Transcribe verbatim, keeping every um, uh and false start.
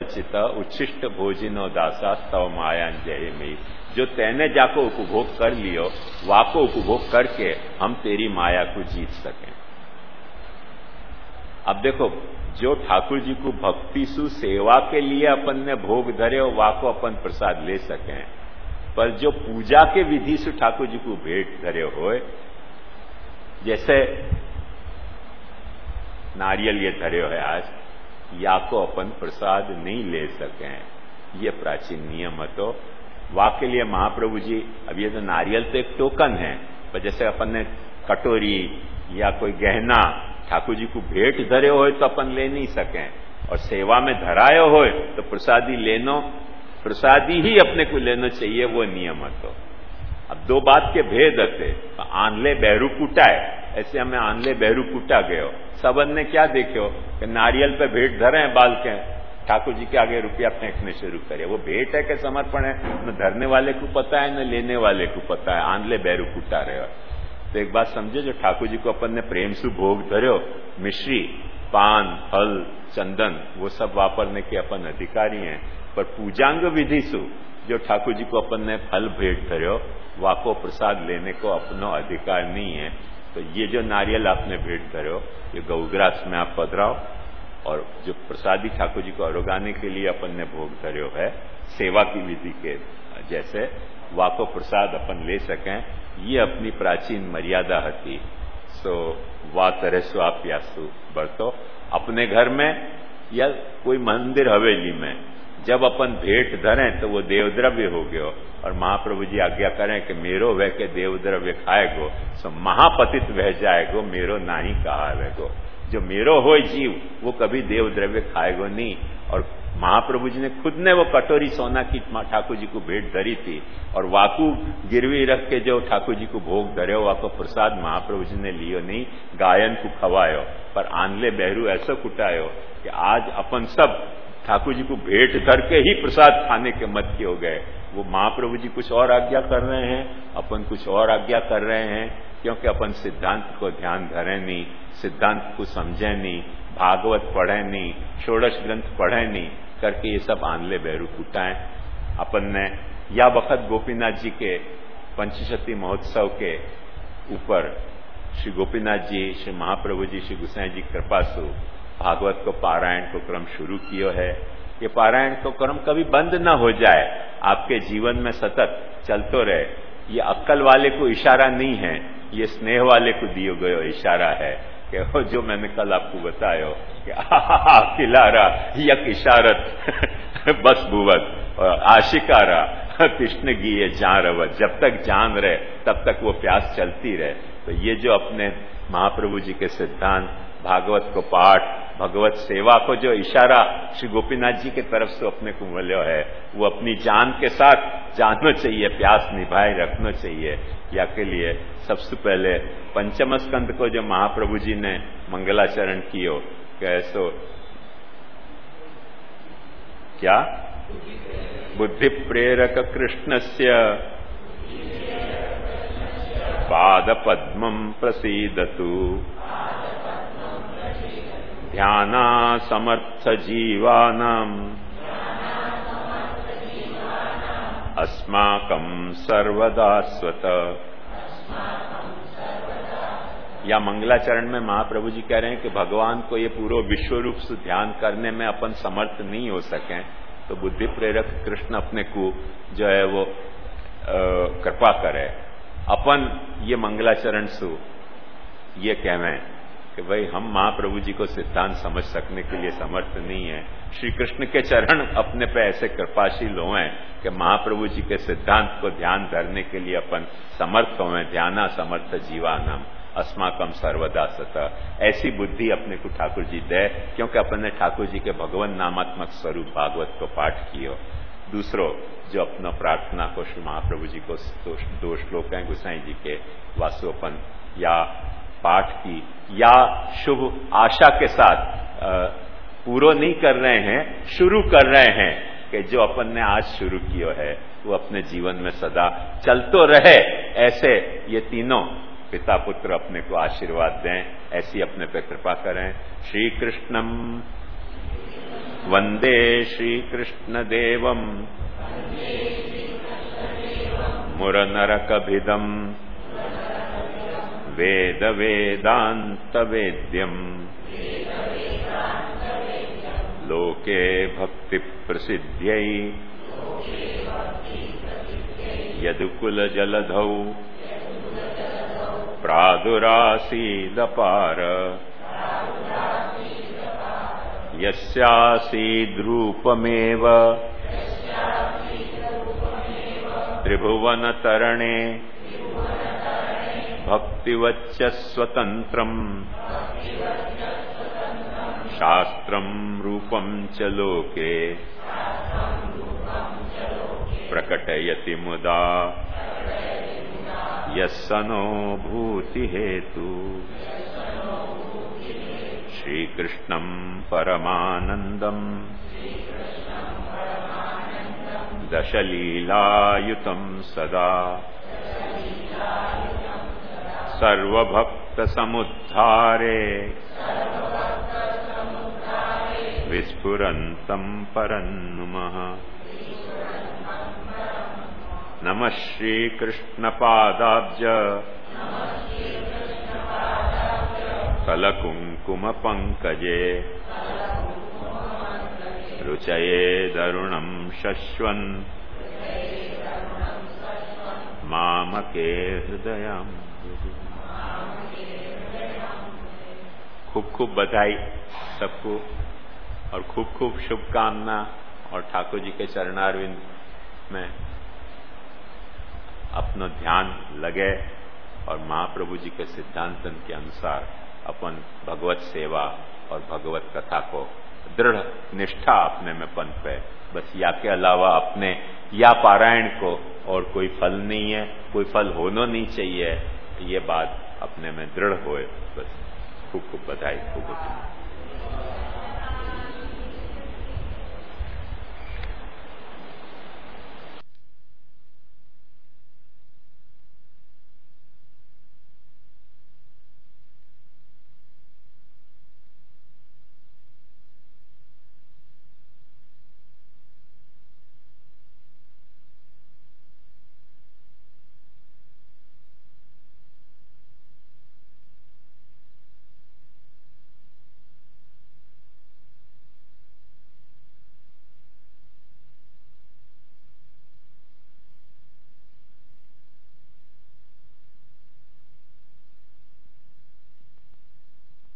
चित उच्छिष्ट भोजिनो दासा तव माया जय में। जो तैने जाको उपभोग कर लियो वाको उपभोग करके हम तेरी माया को जीत सकें। अब देखो, जो ठाकुर जी को भक्ति सु सेवा के लिए अपन ने भोग धरे हो वाको अपन प्रसाद ले सकें, पर जो पूजा के विधि से ठाकुर जी को भेंट धरे हो, जैसे नारियल ये धरे हो है आज, या को अपन प्रसाद नहीं ले सकें। ये प्राचीन नियम है। तो वाक के लिए महाप्रभु जी, अब ये तो नारियल तो एक टोकन है, पर जैसे अपन ने कटोरी या कोई गहना ठाकुर जी को भेंट धरे हो तो अपन ले नहीं सकें, और सेवा में धराए हो तो प्रसादी लेनो, प्रसादी ही अपने को लेना चाहिए, वो नियम है। तो अब दो बात के भेद थे। आनले बहरू कुटाए, ऐसे हमें आनले बहरू कुटा गयो। सबन ने क्या देखे कि नारियल पे भेंट धरे हैं बाल के, ठाकुर जी के आगे रुपया फेंकने शुरू करे। वो भेंट है कि समर्पण है, न धरने वाले को पता है न लेने वाले को पता है। आनले बहरू कुटा रहे हो। तो एक बात समझे, जो ठाकुर जी को अपन ने प्रेम से भोग धर्यो, मिश्री, पान, फल, चंदन, वो सब वापरने के अपन अधिकारी हैं, पर पूजांग विधि सु जो ठाकुर जी को अपन ने फल भेंट धर्यो वाको प्रसाद लेने को अपनो अधिकार नहीं है। तो ये जो नारियल आपने भेंट धर्यो, ये गौग्रास में आप पधराओ, और जो प्रसादी ठाकुर जी को अरोगाने के लिए अपन ने भोग धर्यो है सेवा की विधि के जैसे, वाको प्रसाद अपन ले सकें, ये अपनी प्राचीन मर्यादा हती। सो वा तरह सो आप यासु बरतो अपने घर में या कोई मंदिर हवेली में जब अपन भेंट धरें तो वो देवद्रव्य हो गयो, और महाप्रभु जी आज्ञा करें कि मेरो वह के देवद्रव्य खाएगो सो महापतित वह जाएगो, मेरो नाही कहा वहगो। जो मेरो हो जीव वो कभी देवद्रव्य खाएगो नहीं। और महाप्रभु जी ने खुद ने वो कटोरी सोना की ठाकुर जी को भेंट धरी थी, और वाकू गिरवी रख के जो ठाकुर जी को भोग धरे वाको प्रसाद महाप्रभु जी ने लियो नहीं, गायन को खवायो, पर आनले बहरू ऐसा कुटायो कि आज अपन सब ठाकुर जी को भेंट धर के ही प्रसाद खाने के मत के हो गए। वो महाप्रभु जी कुछ और आज्ञा कर रहे हैं, अपन कुछ और आज्ञा कर रहे हैं, क्योंकि अपन सिद्धांत को ध्यान धरे नहीं, सिद्धांत को समझे नहीं, भागवत पढ़े नहीं, षोडश ग्रंथ पढ़े नहीं, करके ये सब आनले बहरू कुटाएं। अपन ने या वक्त गोपीनाथ जी के पंचशती महोत्सव के ऊपर श्री गोपीनाथ जी, श्री महाप्रभु जी, श्री गुसाई जी कृपा से भागवत को पारायण को क्रम शुरू किया है। ये पारायण को क्रम कभी बंद न हो जाए, आपके जीवन में सतत चलतो रहे। ये अक्ल वाले को इशारा नहीं है, ये स्नेह वाले को दियो गयो इशारा है कि जो मैंने कल आपको बतायो कि आहा खिलारा यक इशारत बस भुवत और आशिकारा कृष्ण गिए जान रवत। जब तक जान रहे तब तक वो प्यास चलती रहे। तो ये जो अपने महाप्रभु जी के सिद्धांत, भागवत को पाठ, भगवत सेवा को जो इशारा श्री गोपीनाथ जी के तरफ से अपने को मिलो है, वो अपनी जान के साथ जानना चाहिए, प्यास निभाए रखना चाहिए। या के लिए सबसे पहले पंचम स्कंद को जो महाप्रभु जी ने मंगलाचरण कियो, कैसो क्या बुद्धि प्रेरक कृष्णस्य पाद पद्मं प्रसीदतु ध्याना समर्थ जीवानां अस्माकं सर्वदा स्वत। या मंगलाचरण में महाप्रभु जी कह रहे हैं कि भगवान को ये पूरा विश्व रूप से ध्यान करने में अपन समर्थ नहीं हो सके, तो बुद्धि प्रेरक कृष्ण अपने को जो है वो कृपा करे। अपन ये मंगलाचरण से ये कहें कि भाई हम महाप्रभु जी को सिद्धांत समझ सकने के लिए समर्थ नहीं है। श्री कृष्ण के चरण अपने पे ऐसे कृपाशील हों कि महाप्रभु जी के सिद्धांत को ध्यान धरने के लिए अपन समर्थ हों। ध्याना समर्थ जीवानाम अस्माकम सर्वदा सत। ऐसी बुद्धि अपने को ठाकुर जी दे, क्योंकि अपन ने ठाकुर जी के भगवान नामात्मक स्वरूप भागवत को पाठ कियो। दूसरो जो अपना प्रार्थना को श्री महाप्रभु जी को दो श्लोक हैं गुसाई जी के वासुअपन या पाठ की या शुभ आशा के साथ पूरा नहीं कर रहे हैं, शुरू कर रहे हैं कि जो अपन ने आज शुरू किया है वो अपने जीवन में सदा चलतो रहे। ऐसे ये तीनों पिता पुत्र अपने को आशीर्वाद दें, ऐसी अपने पे कृपा करें। श्री कृष्णम वंदे श्रीकृष्णदेवम् मुरनरकभिदम् वेद वेदान्तवेद्यम् लोके भक्तिप्रसिद्ध्यै यदुकुलजलधौ प्रादुरासीदपार यस्यासीद्रूपमेव त्रिभुवनतरणे भक्तिवच्च स्वतन्त्रम् शास्त्रम् रूपम् च लोके प्रकटयति मुदा यस्सनो भूतिहेतु श्रीकृष्णम् परमानन्दम् दशलीलायुतम् सदा सर्वभक्तसमुद्धारे विस्फुरन्तम् परन्नुमः नमः श्रीकृष्णपादाब्ज कलकुङ्कुमपङ्कजे रुचये दरुणं शश्वन् मामके हृदयम्। खूब खूब बधाई सबको और खूब खूब शुभकामना और ठाकुर जी के चरणारविंद में अपना ध्यान लगे और महाप्रभु जी के सिद्धांतन के अनुसार अपन भगवत सेवा और भगवत कथा को दृढ़ निष्ठा अपने में पनपे। बस या के अलावा अपने या पारायण को और कोई फल नहीं है, कोई फल होना नहीं चाहिए, ये बात अपने में दृढ़ होए। बस खूब खूब बधाई, खूब खूब